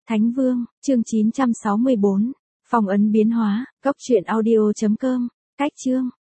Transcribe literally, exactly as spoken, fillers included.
Thánh Vương, chương chín trăm sáu mươi bốn. Phong ấn biến hóa, cốc truyện audio chấm com. Cách chương.